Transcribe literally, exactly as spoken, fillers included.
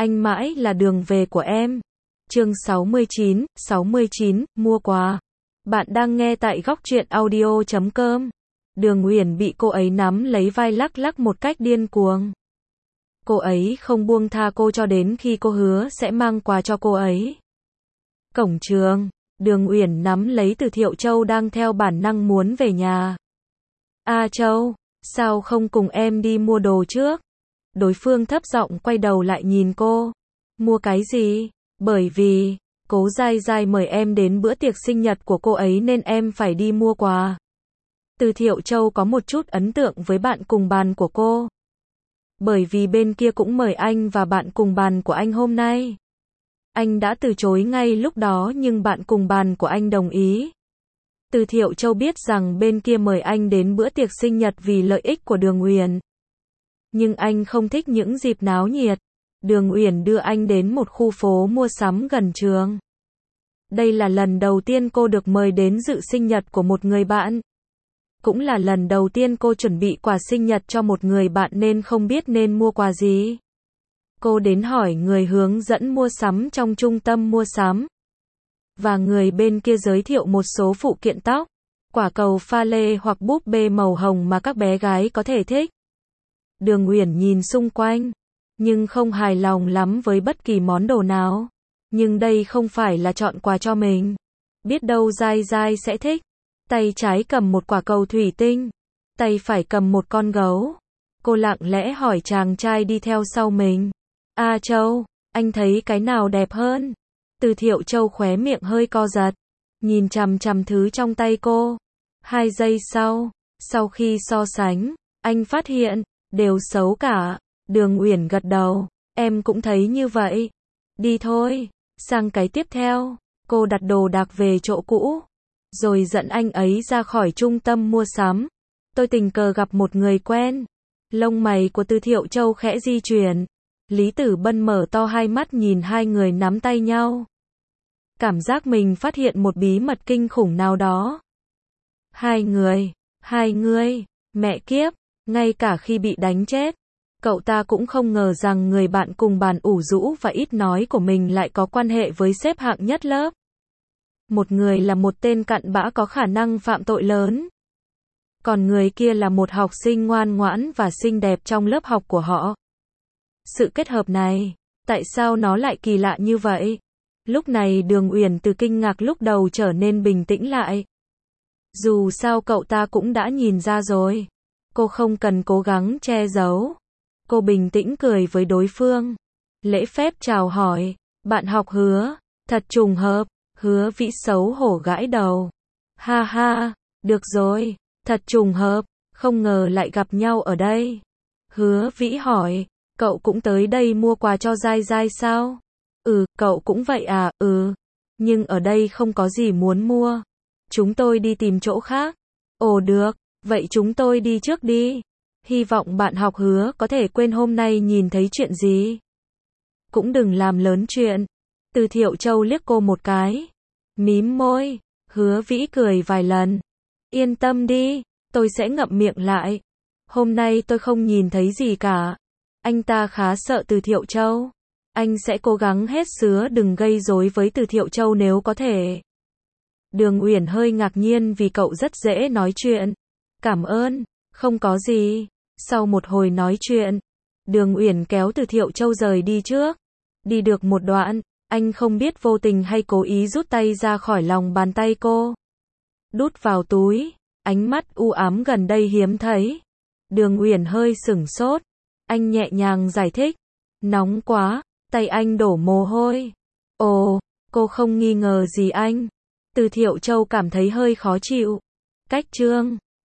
anh mãi là đường về của em. Chương sáu mươi chín, sáu mươi chín, mua quà. Bạn đang nghe tại góc truyện audio chấm com. Đường Uyển bị cô ấy nắm lấy vai lắc lắc một cách điên cuồng. Cô ấy không buông tha cô cho đến khi cô hứa sẽ mang quà cho cô ấy. Cổng trường, Đường Uyển nắm lấy Từ Thiệu Châu đang theo bản năng muốn về nhà. A Châu, sao không cùng em đi mua đồ trước? Đối phương thấp giọng quay đầu lại nhìn cô. Mua cái gì? Bởi vì, Cố Giai Giai mời em đến bữa tiệc sinh nhật của cô ấy nên em phải đi mua quà. Từ Thiệu Châu có một chút ấn tượng với bạn cùng bàn của cô. Bởi vì bên kia cũng mời anh và bạn cùng bàn của anh hôm nay. Anh đã từ chối ngay lúc đó nhưng bạn cùng bàn của anh đồng ý. Từ Thiệu Châu biết rằng bên kia mời anh đến bữa tiệc sinh nhật vì lợi ích của Đường Uyển. Nhưng anh không thích những dịp náo nhiệt. Đường Uyển đưa anh đến một khu phố mua sắm gần trường. Đây là lần đầu tiên cô được mời đến dự sinh nhật của một người bạn. Cũng là lần đầu tiên cô chuẩn bị quà sinh nhật cho một người bạn nên không biết nên mua quà gì. Cô đến hỏi người hướng dẫn mua sắm trong trung tâm mua sắm. Và người bên kia giới thiệu một số phụ kiện tóc, quả cầu pha lê hoặc búp bê màu hồng mà các bé gái có thể thích. Đường Uyển nhìn xung quanh, nhưng không hài lòng lắm với bất kỳ món đồ nào. Nhưng đây không phải là chọn quà cho mình. Biết đâu Giai Giai sẽ thích. Tay trái cầm một quả cầu thủy tinh, tay phải cầm một con gấu. Cô lặng lẽ hỏi chàng trai đi theo sau mình. A Châu, anh thấy cái nào đẹp hơn? Từ Thiệu Châu khóe miệng hơi co giật, nhìn chằm chằm thứ trong tay cô. Hai giây sau, sau khi so sánh, anh phát hiện, đều xấu cả. Đường Uyển gật đầu, em cũng thấy như vậy. Đi thôi, sang cái tiếp theo. Cô đặt đồ đạc về chỗ cũ, rồi dẫn anh ấy ra khỏi trung tâm mua sắm. Tôi tình cờ gặp một người quen. Lông mày của Từ Thiệu Châu khẽ di chuyển. Lý Tử Bân mở to hai mắt nhìn hai người nắm tay nhau. Cảm giác mình phát hiện một bí mật kinh khủng nào đó. Hai người, hai người, mẹ kiếp, ngay cả khi bị đánh chết, cậu ta cũng không ngờ rằng người bạn cùng bàn ủ rũ và ít nói của mình lại có quan hệ với xếp hạng nhất lớp. Một người là một tên cặn bã có khả năng phạm tội lớn. Còn người kia là một học sinh ngoan ngoãn và xinh đẹp trong lớp học của họ. Sự kết hợp này, tại sao nó lại kỳ lạ như vậy? Lúc này Đường Uyển từ kinh ngạc lúc đầu trở nên bình tĩnh lại. Dù sao cậu ta cũng đã nhìn ra rồi. Cô không cần cố gắng che giấu. Cô bình tĩnh cười với đối phương. Lễ phép chào hỏi. Bạn học Hứa. Thật trùng hợp. Hứa Vĩ xấu hổ gãi đầu. Ha ha, được rồi. Thật trùng hợp. Không ngờ lại gặp nhau ở đây. Hứa Vĩ hỏi. Cậu cũng tới đây mua quà cho Giai Giai sao? Ừ, cậu cũng vậy à? Ừ. Nhưng ở đây không có gì muốn mua. Chúng tôi đi tìm chỗ khác. Ồ được, vậy chúng tôi đi trước đi. Hy vọng bạn học Hứa có thể quên hôm nay nhìn thấy chuyện gì. Cũng đừng làm lớn chuyện. Từ Thiệu Châu liếc cô một cái. Mím môi. Hứa Vĩ cười vài lần. Yên tâm đi, tôi sẽ ngậm miệng lại. Hôm nay tôi không nhìn thấy gì cả. Anh ta khá sợ Từ Thiệu Châu. Anh sẽ cố gắng hết sứa đừng gây rối với Từ Thiệu Châu nếu có thể. Đường Uyển hơi ngạc nhiên vì cậu rất dễ nói chuyện. Cảm ơn, không có gì. Sau một hồi nói chuyện, Đường Uyển kéo Từ Thiệu Châu rời đi trước. Đi được một đoạn, anh không biết vô tình hay cố ý rút tay ra khỏi lòng bàn tay cô. Đút vào túi, ánh mắt u ám gần đây hiếm thấy. Đường Uyển hơi sửng sốt. Anh nhẹ nhàng giải thích. Nóng quá, tay anh đổ mồ hôi. Ồ, cô không nghi ngờ gì anh. Từ Thiệu Châu cảm thấy hơi khó chịu. Cách chương